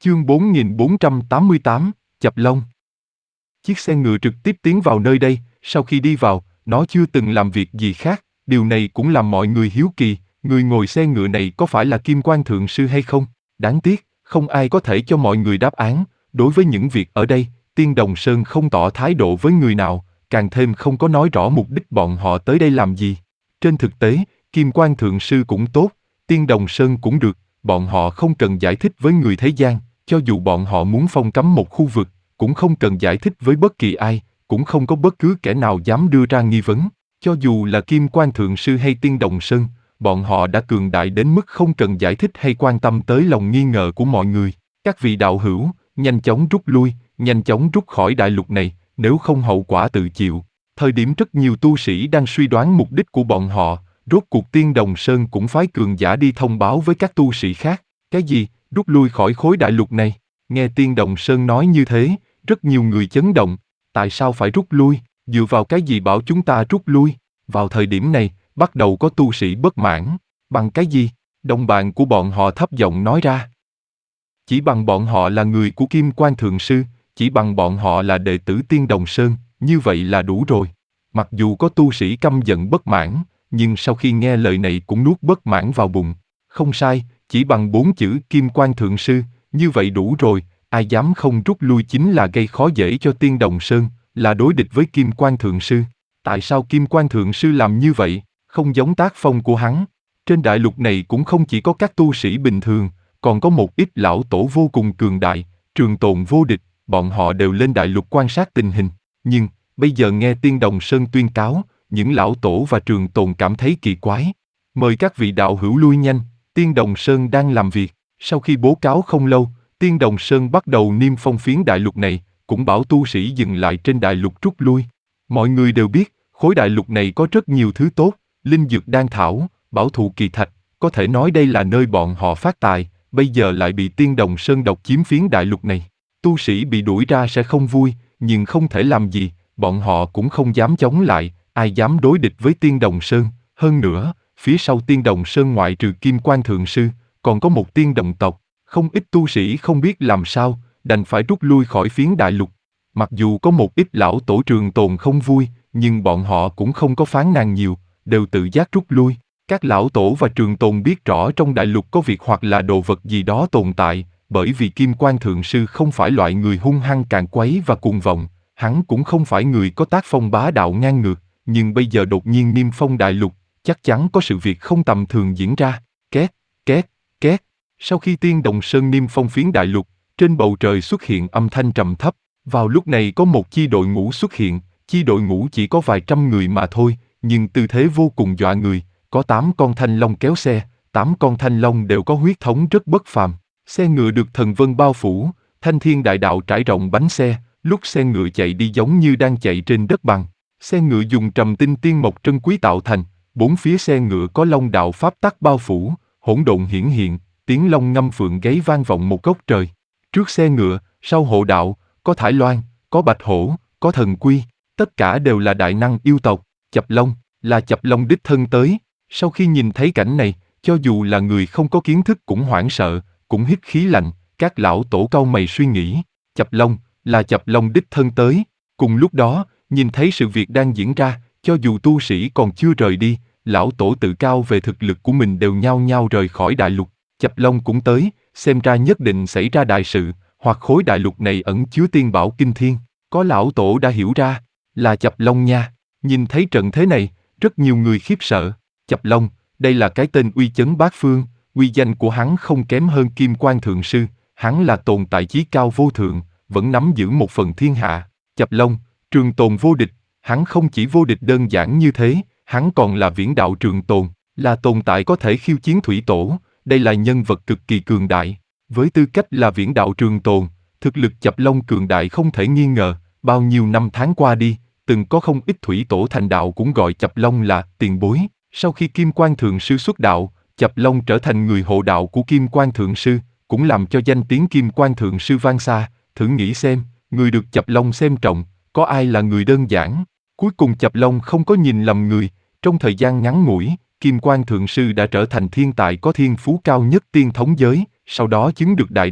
Chương 4488, Chập Long. Chiếc xe ngựa trực tiếp tiến vào nơi đây, sau khi đi vào, nó chưa từng làm việc gì khác, điều này cũng làm mọi người hiếu kỳ, người ngồi xe ngựa này có phải là Kim Quan Thượng Sư hay không? Đáng tiếc, không ai có thể cho mọi người đáp án, đối với những việc ở đây, Tiên Đồng Sơn không tỏ thái độ với người nào, càng thêm không có nói rõ mục đích bọn họ tới đây làm gì. Trên thực tế, Kim Quan Thượng Sư cũng tốt, Tiên Đồng Sơn cũng được, bọn họ không cần giải thích với người thế gian, cho dù bọn họ muốn phong cấm một khu vực, cũng không cần giải thích với bất kỳ ai, cũng không có bất cứ kẻ nào dám đưa ra nghi vấn. Cho dù là Kim Quan Thượng Sư hay Tiên Đồng Sơn, bọn họ đã cường đại đến mức không cần giải thích hay quan tâm tới lòng nghi ngờ của mọi người. Các vị đạo hữu, nhanh chóng rút lui, nhanh chóng rút khỏi đại lục này, nếu không hậu quả tự chịu. Thời điểm rất nhiều tu sĩ đang suy đoán mục đích của bọn họ, rốt cuộc Tiên Đồng Sơn cũng phái cường giả đi thông báo với các tu sĩ khác. Cái gì, rút lui khỏi khối đại lục này? Nghe Tiên Đồng Sơn nói như thế, rất nhiều người chấn động. Tại sao phải rút lui? Dựa vào cái gì bảo chúng ta rút lui? Vào thời điểm này, bắt đầu có tu sĩ bất mãn. Bằng cái gì? Đồng bạn của bọn họ thấp giọng nói ra. Chỉ bằng bọn họ là người của Kim Quan Thượng Sư, chỉ bằng bọn họ là đệ tử Tiên Đồng Sơn, như vậy là đủ rồi. Mặc dù có tu sĩ căm giận bất mãn, nhưng sau khi nghe lời này cũng nuốt bất mãn vào bụng. Không sai, chỉ bằng 4 chữ Kim Quan Thượng Sư, như vậy đủ rồi, ai dám không rút lui chính là gây khó dễ cho Tiên Đồng Sơn, là đối địch với Kim Quan Thượng Sư. Tại sao Kim Quan Thượng Sư làm như vậy, không giống tác phong của hắn? Trên đại lục này cũng không chỉ có các tu sĩ bình thường, còn có một ít lão tổ vô cùng cường đại, trường tồn vô địch, bọn họ đều lên đại lục quan sát tình hình. Nhưng, bây giờ nghe Tiên Đồng Sơn tuyên cáo, những lão tổ và trường tồn cảm thấy kỳ quái. Mời các vị đạo hữu lui nhanh, Tiên Đồng Sơn đang làm việc. Sau khi bố cáo không lâu, Tiên Đồng Sơn bắt đầu niêm phong phiến đại lục này, cũng bảo tu sĩ dừng lại trên đại lục rút lui. Mọi người đều biết, khối đại lục này có rất nhiều thứ tốt, linh dược đan thảo, bảo thụ kỳ thạch, có thể nói đây là nơi bọn họ phát tài, bây giờ lại bị Tiên Đồng Sơn độc chiếm phiến đại lục này. Tu sĩ bị đuổi ra sẽ không vui, nhưng không thể làm gì, bọn họ cũng không dám chống lại, ai dám đối địch với Tiên Đồng Sơn. Hơn nữa, phía sau Tiên Đồng Sơn ngoại trừ Kim Quan Thượng Sư, còn có một tiên đồng tộc, không ít tu sĩ không biết làm sao, đành phải rút lui khỏi phiến đại lục. Mặc dù có một ít lão tổ trường tồn không vui, nhưng bọn họ cũng không có phán nàn nhiều, đều tự giác rút lui. Các lão tổ và trường tồn biết rõ trong đại lục có việc hoặc là đồ vật gì đó tồn tại, bởi vì Kim Quan Thượng Sư không phải loại người hung hăng càn quấy và cuồng vọng, hắn cũng không phải người có tác phong bá đạo ngang ngược, nhưng bây giờ đột nhiên niêm phong đại lục, chắc chắn có sự việc không tầm thường diễn ra. Két, két, két. Sau khi Tiên Đồng Sơn niêm phong phiến đại lục, trên bầu trời xuất hiện âm thanh trầm thấp. Vào lúc này có một chi đội ngũ xuất hiện, chi đội ngũ chỉ có vài trăm người mà thôi, nhưng tư thế vô cùng dọa người, có 8 con thanh long kéo xe, 8 con thanh long đều có huyết thống rất bất phàm. Xe ngựa được thần vân bao phủ, thanh thiên đại đạo trải rộng bánh xe, lúc xe ngựa chạy đi giống như đang chạy trên đất bằng. Xe ngựa dùng trầm tinh tiên mộc trân quý tạo thành, bốn phía xe ngựa có long đạo pháp tắc bao phủ, hỗn độn hiển hiện, tiếng long ngâm phượng gáy vang vọng một góc trời. Trước xe ngựa, sau hộ đạo, có thải loan, có bạch hổ, có thần quy, tất cả đều là đại năng yêu tộc. Chập Long, là Chập Long đích thân tới. Sau khi nhìn thấy cảnh này, cho dù là người không có kiến thức cũng hoảng sợ, cũng hít khí lạnh, các lão tổ cau mày suy nghĩ. Chập Long, là Chập Long đích thân tới. Cùng lúc đó, nhìn thấy sự việc đang diễn ra, cho dù tu sĩ còn chưa rời đi, lão tổ tự cao về thực lực của mình đều nhao nhao rời khỏi đại lục. Chập Long cũng tới, xem ra nhất định xảy ra đại sự, hoặc khối đại lục này ẩn chứa tiên bảo kinh thiên. Có lão tổ đã hiểu ra, là Chập Long nha. Nhìn thấy trận thế này, rất nhiều người khiếp sợ. Chập Long, đây là cái tên uy chấn bát phương, uy danh của hắn không kém hơn Kim Quan Thượng Sư, hắn là tồn tại chí cao vô thượng, vẫn nắm giữ một phần thiên hạ. Chập Long, trường tồn vô địch, hắn không chỉ vô địch đơn giản như thế, hắn còn là viễn đạo trường tồn, là tồn tại có thể khiêu chiến thủy tổ, đây là nhân vật cực kỳ cường đại. Với tư cách là viễn đạo trường tồn, thực lực Chập Long cường đại không thể nghi ngờ, bao nhiêu năm tháng qua đi, từng có không ít thủy tổ thành đạo cũng gọi Chập Long là tiền bối. Sau khi Kim Quan Thượng Sư xuất đạo, Chập Long trở thành người hộ đạo của Kim Quan Thượng Sư, cũng làm cho danh tiếng Kim Quan Thượng Sư vang xa. Thử nghĩ xem, người được Chập Long xem trọng, có ai là người đơn giản? Cuối cùng Chập Long không có nhìn lầm người, trong thời gian ngắn ngủi, Kim Quan Thượng Sư đã trở thành thiên tài có thiên phú cao nhất tiên thống giới, sau đó chứng được đại đạo,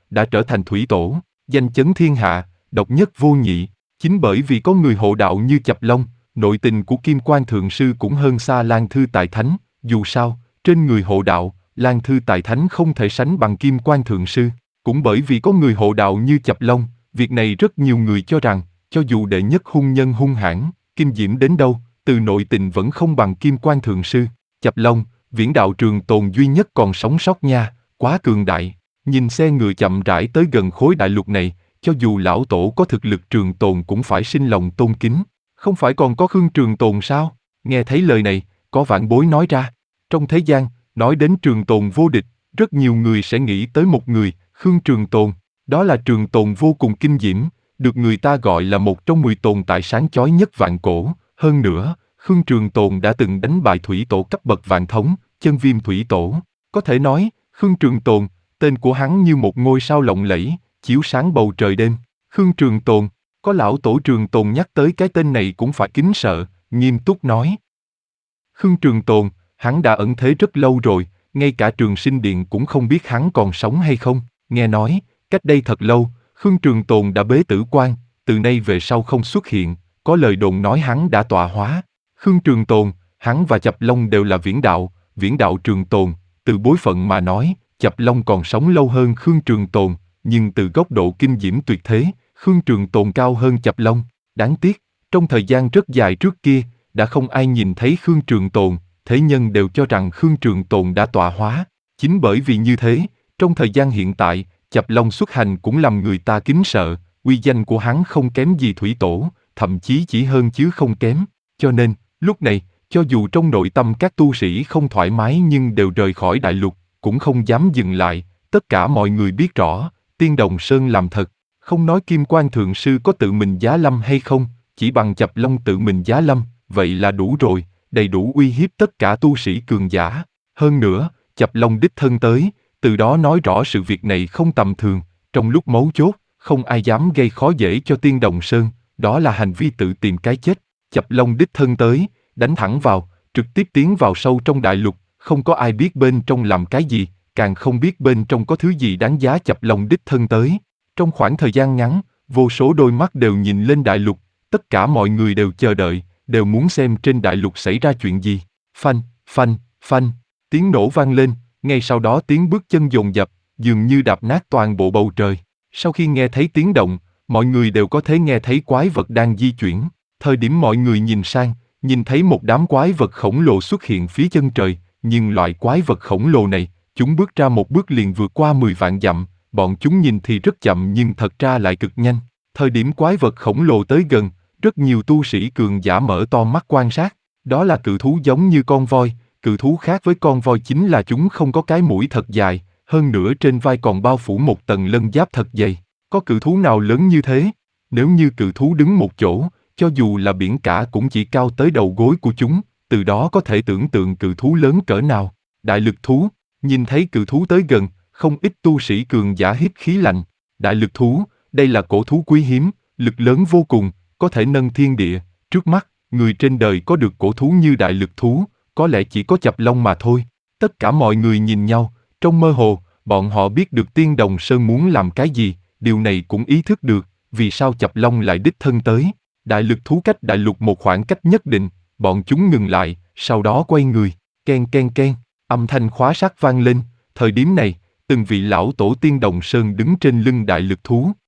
đã trở thành thủy tổ, danh chấn thiên hạ, độc nhất vô nhị. Chính bởi vì có người hộ đạo như Chập Long, nội tình của Kim Quan Thượng Sư cũng hơn xa Lan Thư Tại Thánh, dù sao, trên người hộ đạo, Lan Thư Tại Thánh không thể sánh bằng Kim Quan Thượng Sư. Cũng bởi vì có người hộ đạo như Chập Long, việc này rất nhiều người cho rằng, cho dù đệ nhất hung nhân hung hãn, kinh diễm đến đâu, từ nội tình vẫn không bằng Kim Quan Thượng Sư. Chập Long, viễn đạo trường tồn duy nhất còn sống sót nha, quá cường đại. Nhìn xe ngựa chậm rãi tới gần khối đại lục này, cho dù lão tổ có thực lực trường tồn cũng phải sinh lòng tôn kính. Không phải còn có Khương Trường Tồn sao? Nghe thấy lời này, có vạn bối nói ra. Trong thế gian, nói đến Trường Tồn vô địch, rất nhiều người sẽ nghĩ tới một người, Khương Trường Tồn. Đó là Trường Tồn vô cùng kinh diễm, được người ta gọi là một trong 10 tồn tại sáng chói nhất vạn cổ. Hơn nữa, Khương Trường Tồn đã từng đánh bại thủy tổ cấp bậc vạn thống, Chân Viêm thủy tổ. Có thể nói, Khương Trường Tồn, tên của hắn như một ngôi sao lộng lẫy, chiếu sáng bầu trời đêm. Khương Trường Tồn, có lão tổ Trường Tồn nhắc tới cái tên này cũng phải kính sợ, nghiêm túc nói. Khương Trường Tồn, hắn đã ẩn thế rất lâu rồi, ngay cả Trường Sinh Điện cũng không biết hắn còn sống hay không. Nghe nói, cách đây thật lâu, Khương Trường Tồn đã bế tử quan, từ nay về sau không xuất hiện, có lời đồn nói hắn đã tọa hóa. Khương Trường Tồn, hắn và Chập Long đều là viễn đạo Trường Tồn, từ bối phận mà nói, Chập Long còn sống lâu hơn Khương Trường Tồn, nhưng từ góc độ kinh diễm tuyệt thế, Khương Trường Tồn cao hơn Chập Long. Đáng tiếc, trong thời gian rất dài trước kia, đã không ai nhìn thấy Khương Trường Tồn, thế nhân đều cho rằng Khương Trường Tồn đã tọa hóa. Chính bởi vì như thế, trong thời gian hiện tại, Chập Long xuất hành cũng làm người ta kính sợ, uy danh của hắn không kém gì thủy tổ, thậm chí chỉ hơn chứ không kém. Cho nên, lúc này, cho dù trong nội tâm các tu sĩ không thoải mái nhưng đều rời khỏi đại lục, cũng không dám dừng lại. Tất cả mọi người biết rõ, Tiên Đồng Sơn làm thật. Không nói Kim Quan Thượng Sư có tự mình giá lâm hay không, chỉ bằng Chập Long tự mình giá lâm, vậy là đủ rồi, đầy đủ uy hiếp tất cả tu sĩ cường giả. Hơn nữa, Chập Long đích thân tới, từ đó nói rõ sự việc này không tầm thường, trong lúc mấu chốt, không ai dám gây khó dễ cho Tiên Đồng Sơn, đó là hành vi tự tìm cái chết. Chập Long đích thân tới, đánh thẳng vào, trực tiếp tiến vào sâu trong đại lục, không có ai biết bên trong làm cái gì, càng không biết bên trong có thứ gì đáng giá Chập Long đích thân tới. Trong khoảng thời gian ngắn, vô số đôi mắt đều nhìn lên đại lục, tất cả mọi người đều chờ đợi, đều muốn xem trên đại lục xảy ra chuyện gì. Phanh, phanh, phanh, tiếng nổ vang lên, ngay sau đó tiếng bước chân dồn dập, dường như đạp nát toàn bộ bầu trời. Sau khi nghe thấy tiếng động, mọi người đều có thể nghe thấy quái vật đang di chuyển. Thời điểm mọi người nhìn sang, nhìn thấy một đám quái vật khổng lồ xuất hiện phía chân trời, nhưng loại quái vật khổng lồ này, chúng bước ra một bước liền vượt qua 10 vạn dặm, bọn chúng nhìn thì rất chậm nhưng thật ra lại cực nhanh. Thời điểm quái vật khổng lồ tới gần, rất nhiều tu sĩ cường giả mở to mắt quan sát. Đó là cự thú giống như con voi, cự thú khác với con voi chính là chúng không có cái mũi thật dài, hơn nữa trên vai còn bao phủ một tầng lân giáp thật dày. Có cự thú nào lớn như thế? Nếu như cự thú đứng một chỗ, cho dù là biển cả cũng chỉ cao tới đầu gối của chúng, từ đó có thể tưởng tượng cự thú lớn cỡ nào. Đại lực thú, nhìn thấy cự thú tới gần, không ít tu sĩ cường giả hít khí lạnh. Đại lực thú, đây là cổ thú quý hiếm, lực lớn vô cùng, có thể nâng thiên địa. Trước mắt, người trên đời có được cổ thú như đại lực thú, có lẽ chỉ có Chập Long mà thôi. Tất cả mọi người nhìn nhau, trong mơ hồ, bọn họ biết được Tiên Đồng Sơn muốn làm cái gì, điều này cũng ý thức được, vì sao Chập Long lại đích thân tới. Đại lực thú cách đại lục một khoảng cách nhất định, bọn chúng ngừng lại, sau đó quay người, ken ken ken, âm thanh khóa sắt vang lên. Thời điểm này, từng vị lão tổ Tiên Đồng Sơn đứng trên lưng đại lực thú,